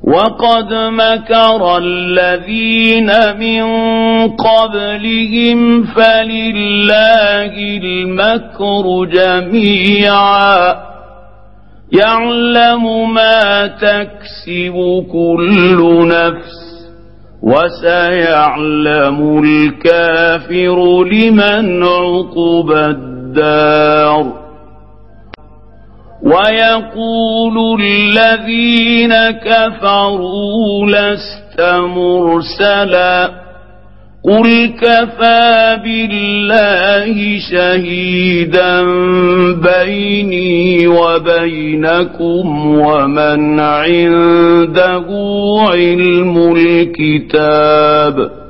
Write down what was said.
وقد مكر الذين من قبلهم فلله المكر جميعا يعلم ما تكسب كل نفس وسيعلم الكافر لمن عقبى الدار. ويقول الذين كفروا لست مرسلا قل كفى بالله شهيدا بيني وبينكم ومن عنده علم الكتاب.